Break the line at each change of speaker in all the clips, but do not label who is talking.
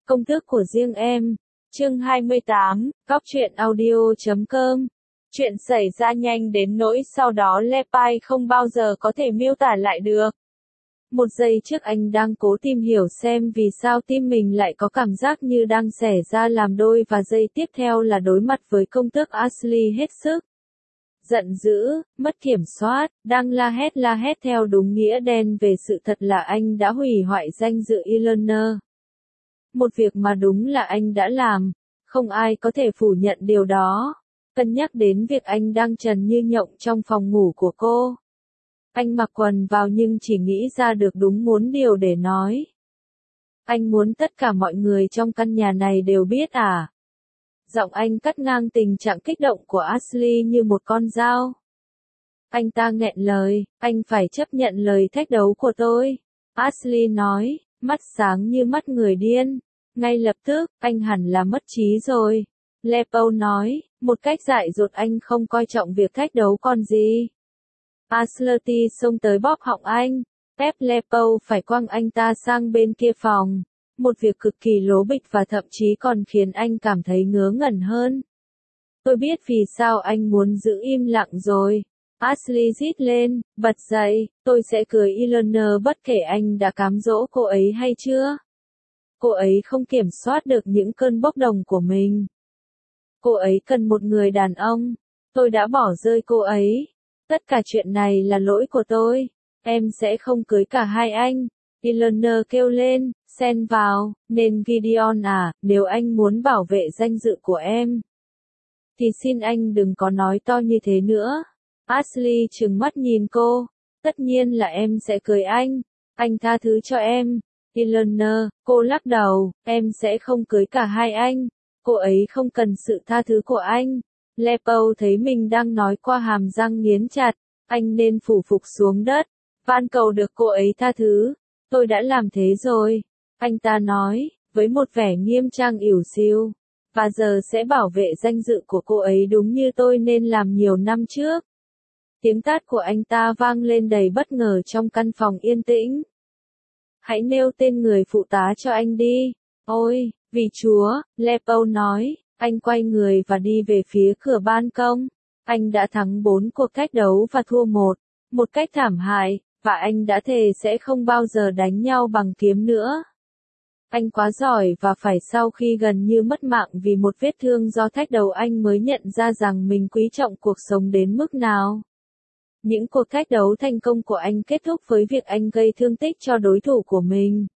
Công thức của riêng em. Chương 28, Góc truyện audio.com. Chuyện xảy ra nhanh đến nỗi sau đó Lepai không bao giờ có thể miêu tả lại được. Một giây trước anh đang cố tìm hiểu xem vì sao tim mình lại có cảm giác như đang xẻ ra làm đôi, và giây tiếp theo là đối mặt với công tước Ashley hết sức giận dữ, mất kiểm soát, đang la hét theo đúng nghĩa đen về sự thật là anh đã hủy hoại danh dự Eleanor. Một việc mà đúng là anh đã làm, không ai có thể phủ nhận điều đó. Cân nhắc đến việc anh đang trần như nhộng trong phòng ngủ của cô. Anh mặc quần vào nhưng chỉ nghĩ ra được đúng muốn điều để nói. Anh muốn tất cả mọi người trong căn nhà này đều biết à? Giọng anh cắt ngang tình trạng kích động của Ashley như một con dao. Anh ta nghẹn lời, anh phải chấp nhận lời thách đấu của tôi. Ashley nói, mắt sáng như mắt người điên. Ngay lập tức, anh hẳn là mất trí rồi. Lepo nói, một cách dại dột, anh không coi trọng việc thách đấu còn gì. Ashley xông tới bóp họng anh. Ép Lepo phải quăng anh ta sang bên kia phòng. Một việc cực kỳ lố bịch và thậm chí còn khiến anh cảm thấy ngớ ngẩn hơn. Tôi biết vì sao anh muốn giữ im lặng rồi. Ashley rít lên, bật dậy, tôi sẽ cưới Eleanor bất kể anh đã cám dỗ cô ấy hay chưa. Cô ấy không kiểm soát được những cơn bốc đồng của mình. Cô ấy cần một người đàn ông. Tôi đã bỏ rơi cô ấy. Tất cả chuyện này là lỗi của tôi. Em sẽ không cưới cả hai anh. Eleanor kêu lên, xen vào, nên Gideon à, nếu anh muốn bảo vệ danh dự của em, thì xin anh đừng có nói to như thế nữa. Ashley trừng mắt nhìn cô. Tất nhiên là em sẽ cưới anh tha thứ cho em. Eleanor, cô lắc đầu, em sẽ không cưới cả hai anh. Cô ấy không cần sự tha thứ của anh. Lepo thấy mình đang nói qua hàm răng nghiến chặt, anh nên phủ phục xuống đất, van cầu được cô ấy tha thứ. Tôi đã làm thế rồi, anh ta nói, với một vẻ nghiêm trang ỉu xìu, và giờ sẽ bảo vệ danh dự của cô ấy đúng như tôi nên làm nhiều năm trước. Tiếng tát của anh ta vang lên đầy bất ngờ trong căn phòng yên tĩnh. Hãy nêu tên người phụ tá cho anh đi. Ôi, vì Chúa, Lepo nói, anh quay người và đi về phía cửa ban công. Anh đã thắng 4 cuộc thách đấu và thua một cách thảm hại, và anh đã thề sẽ không bao giờ đánh nhau bằng kiếm nữa. Anh quá giỏi và phải sau khi gần như mất mạng vì một vết thương do thách đấu anh mới nhận ra rằng mình quý trọng cuộc sống đến mức nào. Những cuộc thách đấu thành công của anh kết thúc với việc anh gây thương tích cho đối thủ của mình.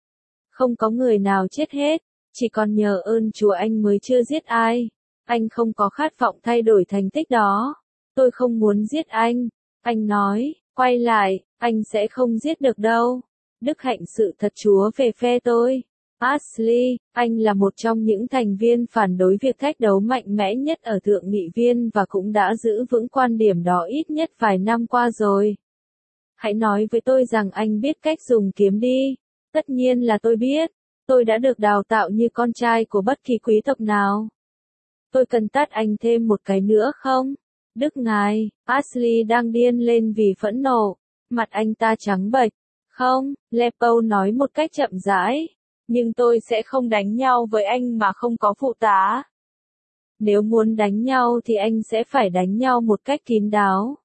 Không có người nào chết hết, chỉ còn nhờ ơn Chúa anh mới chưa giết ai. Anh không có khát vọng thay đổi thành tích đó. Tôi không muốn giết anh nói, quay lại, anh sẽ không giết được đâu. Đức hạnh sự thật Chúa về phe tôi. Ashley, anh là một trong những thành viên phản đối việc thách đấu mạnh mẽ nhất ở Thượng nghị viên và cũng đã giữ vững quan điểm đó ít nhất vài năm qua rồi. Hãy nói với tôi rằng anh biết cách dùng kiếm đi. Tất nhiên là tôi biết. Tôi đã được đào tạo như con trai của bất kỳ quý tộc nào. Tôi cần tát anh thêm một cái nữa không? Đức ngài, Ashley đang điên lên vì phẫn nộ. Mặt anh ta trắng bệch. Không, Lepo nói một cách chậm rãi. Nhưng tôi sẽ không đánh nhau với anh mà không có phụ tá. Nếu muốn đánh nhau thì anh sẽ phải đánh nhau một cách kín đáo.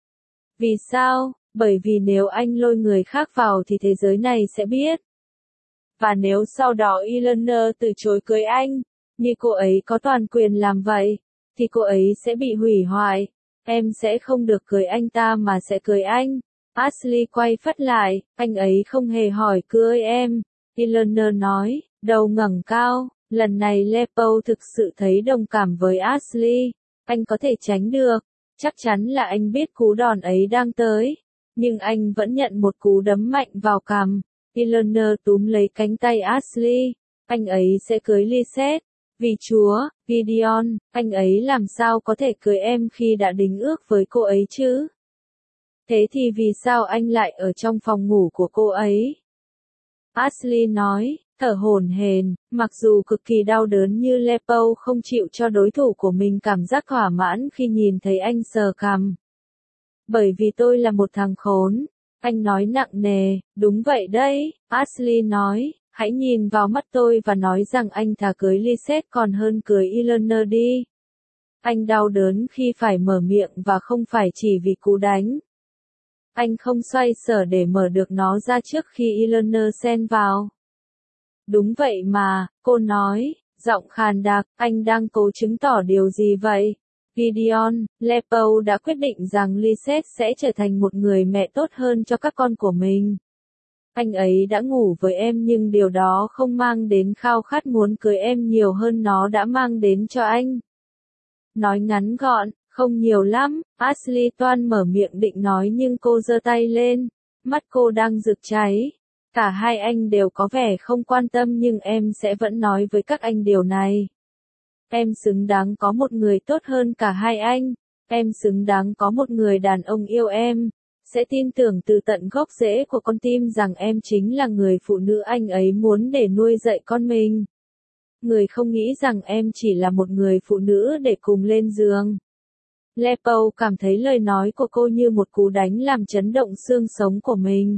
Vì sao? Bởi vì nếu anh lôi người khác vào thì thế giới này sẽ biết. Và nếu sau đó Eleanor từ chối cưới anh, như cô ấy có toàn quyền làm vậy, thì cô ấy sẽ bị hủy hoại. Em sẽ không được cưới anh ta mà sẽ cưới anh. Ashley quay phắt lại, anh ấy không hề hỏi cưới em. Eleanor nói, đầu ngẩng cao. Lần này Lepo thực sự thấy đồng cảm với Ashley. Anh có thể tránh được. Chắc chắn là anh biết cú đòn ấy đang tới. Nhưng anh vẫn nhận một cú đấm mạnh vào cằm. Eleanor túm lấy cánh tay Ashley. Anh ấy sẽ cưới Lisette. Vì Chúa, Gideon, anh ấy làm sao có thể cưới em khi đã đính ước với cô ấy chứ? Thế thì vì sao anh lại ở trong phòng ngủ của cô ấy? Ashley nói, thở hổn hển, mặc dù cực kỳ đau đớn như Lepo không chịu cho đối thủ của mình cảm giác thỏa mãn khi nhìn thấy anh sờ cằm. Bởi vì tôi là một thằng khốn. Anh nói nặng nề, đúng vậy đấy, Ashley nói, Hãy nhìn vào mắt tôi và nói rằng anh thà cưới Lisette còn hơn cưới Eleanor đi. Anh đau đớn khi phải mở miệng và không phải chỉ vì cú đánh. Anh không xoay sở để mở được nó ra trước khi Eleanor xen vào. Đúng vậy mà, cô nói, giọng khàn đặc, anh đang cố chứng tỏ điều gì vậy? Gideon, Lepo đã quyết định rằng Lisette sẽ trở thành một người mẹ tốt hơn cho các con của mình. Anh ấy đã ngủ với em nhưng điều đó không mang đến khao khát muốn cưới em nhiều hơn nó đã mang đến cho anh. Nói ngắn gọn, không nhiều lắm, Ashley toan mở miệng định nói nhưng cô giơ tay lên, mắt cô đang rực cháy. Cả hai anh đều có vẻ không quan tâm nhưng em sẽ vẫn nói với các anh điều này. Em xứng đáng có một người tốt hơn cả hai anh. Em xứng đáng có một người đàn ông yêu em. Sẽ tin tưởng từ tận gốc rễ của con tim rằng em chính là người phụ nữ anh ấy muốn để nuôi dạy con mình. Người không nghĩ rằng em chỉ là một người phụ nữ để cùng lên giường. Lepo cảm thấy lời nói của cô như một cú đánh làm chấn động xương sống của mình.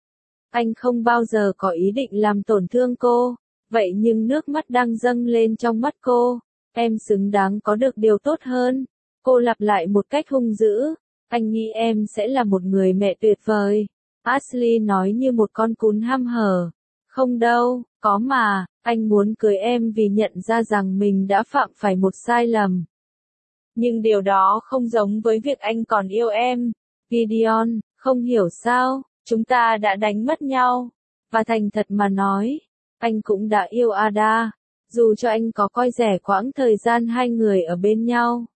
Anh không bao giờ có ý định làm tổn thương cô, vậy nhưng nước mắt đang dâng lên trong mắt cô. Em xứng đáng có được điều tốt hơn. Cô lặp lại một cách hung dữ. Anh nghĩ em sẽ là một người mẹ tuyệt vời. Ashley nói như một con cún hăm hở. Không đâu, có mà, anh muốn cưới em vì nhận ra rằng mình đã phạm phải một sai lầm. Nhưng điều đó không giống với việc anh còn yêu em. Gideon, không hiểu sao, chúng ta đã đánh mất nhau. Và thành thật mà nói, anh cũng đã yêu Ada. Dù cho anh có coi rẻ quãng thời gian hai người ở bên nhau.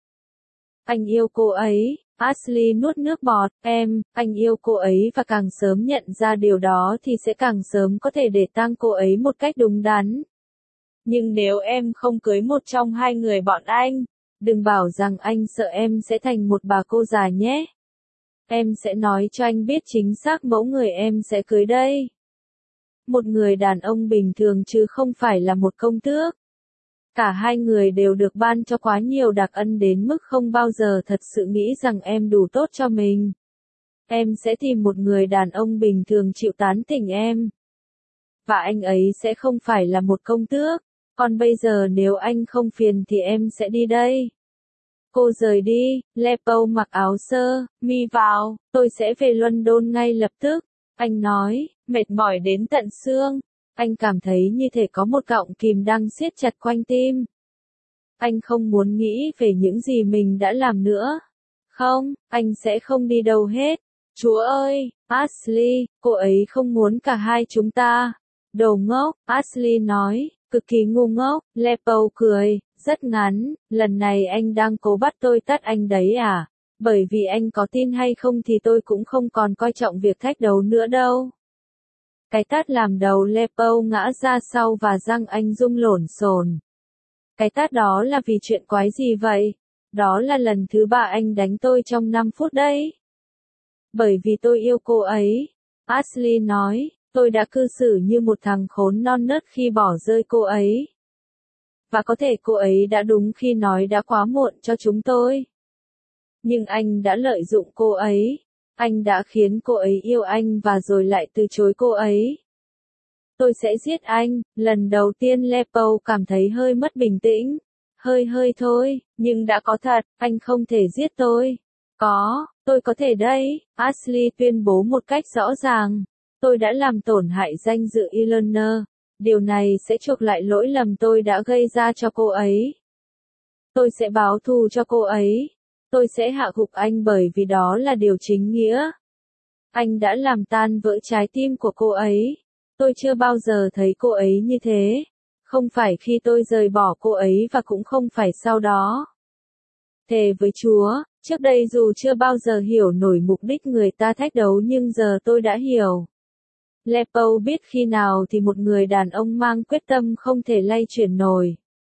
Anh yêu cô ấy, Ashley nuốt nước bọt, anh yêu cô ấy và càng sớm nhận ra điều đó thì sẽ càng sớm có thể để tang cô ấy một cách đúng đắn. Nhưng nếu em không cưới một trong hai người bọn anh, đừng bảo rằng anh sợ em sẽ thành một bà cô già nhé. Em sẽ nói cho anh biết chính xác mẫu người em sẽ cưới đây. Một người đàn ông bình thường chứ không phải là một công tước. Cả hai người đều được ban cho quá nhiều đặc ân đến mức không bao giờ thật sự nghĩ rằng em đủ tốt cho mình. Em sẽ tìm một người đàn ông bình thường chịu tán tỉnh em. Và anh ấy sẽ không phải là một công tước. Còn bây giờ nếu anh không phiền thì em sẽ đi đây. Cô rời đi, Lepo mặc áo sơ, mi vào, tôi sẽ về London ngay lập tức. Anh nói, mệt mỏi đến tận xương. Anh cảm thấy như thể có một cọng kìm đang siết chặt quanh tim. Anh không muốn nghĩ về những gì mình đã làm nữa. Không, anh sẽ không đi đâu hết. Chúa ơi, Ashley, cô ấy không muốn cả hai chúng ta. Đồ ngốc, Ashley nói, cực kỳ ngu ngốc. Lepo cười, rất ngắn, lần này anh đang cố bắt tôi tát anh đấy à? Bởi vì anh có tin hay không thì tôi cũng không còn coi trọng việc thách đấu nữa đâu. Cái tát làm đầu Lepo ngã ra sau và răng anh rung lổn xồn. Cái tát đó là vì chuyện quái gì vậy? Đó là lần thứ 3 anh đánh tôi trong 5 phút đấy. Bởi vì tôi yêu cô ấy. Ashley nói, tôi đã cư xử như một thằng khốn non nớt khi bỏ rơi cô ấy. Và có thể cô ấy đã đúng khi nói đã quá muộn cho chúng tôi. Nhưng anh đã lợi dụng cô ấy. Anh đã khiến cô ấy yêu anh và rồi lại từ chối cô ấy. Tôi sẽ giết anh. Lần đầu tiên Lepo cảm thấy hơi mất bình tĩnh. Hơi thôi, nhưng đã có thật, anh không thể giết tôi. Tôi có thể đấy, Ashley tuyên bố một cách rõ ràng. Tôi đã làm tổn hại danh dự Eleanor. Điều này sẽ chuộc lại lỗi lầm tôi đã gây ra cho cô ấy. Tôi sẽ báo thù cho cô ấy. Tôi sẽ hạ gục anh bởi vì đó là điều chính nghĩa. Anh đã làm tan vỡ trái tim của cô ấy. Tôi chưa bao giờ thấy cô ấy như thế. Không phải khi tôi rời bỏ cô ấy và cũng không phải sau đó. Thề với Chúa, trước đây dù chưa bao giờ hiểu nổi mục đích người ta thách đấu nhưng giờ tôi đã hiểu. Lepo biết khi nào thì một người đàn ông mang quyết tâm không thể lay chuyển nổi.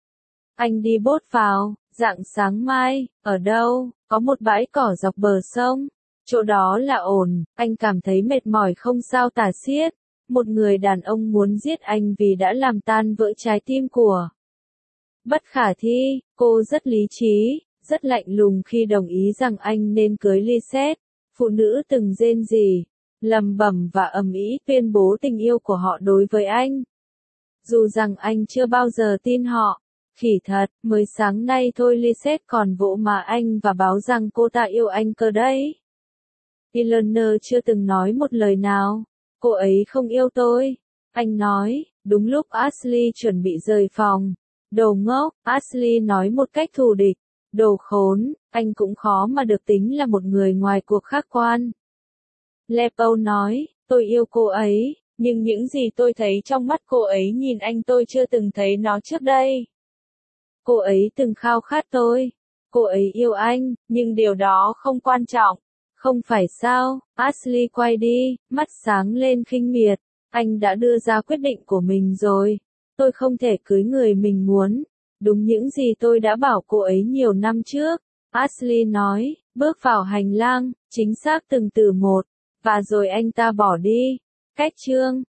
Anh đi bốt vào, rạng sáng mai, ở đâu, có một bãi cỏ dọc bờ sông. Chỗ đó là ổn, anh cảm thấy mệt mỏi không sao tả xiết. Một người đàn ông muốn giết anh vì đã làm tan vỡ trái tim của. Bất khả thi, cô rất lý trí, rất lạnh lùng khi đồng ý rằng anh nên cưới Lisette. Phụ nữ từng rên rỉ, lầm bầm và ầm ĩ tuyên bố tình yêu của họ đối với anh. dù rằng anh chưa bao giờ tin họ. Khỉ thật, mới sáng nay thôi Lisette còn vỗ má anh và báo rằng cô ta yêu anh cơ đấy. Eleanor chưa từng nói một lời nào. Cô ấy không yêu tôi. Anh nói, đúng lúc Ashley chuẩn bị rời phòng. Đồ ngốc, Ashley nói một cách thù địch. Đồ khốn, anh cũng khó mà được tính là một người ngoài cuộc khách quan. Lepo nói, tôi yêu cô ấy, nhưng những gì tôi thấy trong mắt cô ấy nhìn anh tôi chưa từng thấy nó trước đây. Cô ấy từng khao khát tôi. Cô ấy yêu anh, nhưng điều đó không quan trọng. Không phải sao? Ashley quay đi, mắt sáng lên khinh miệt. Anh đã đưa ra quyết định của mình rồi. Tôi không thể cưới người mình muốn. Đúng những gì tôi đã bảo cô ấy nhiều năm trước. Ashley nói, bước vào hành lang, chính xác từng từ một. Và rồi anh ta bỏ đi. Cách chương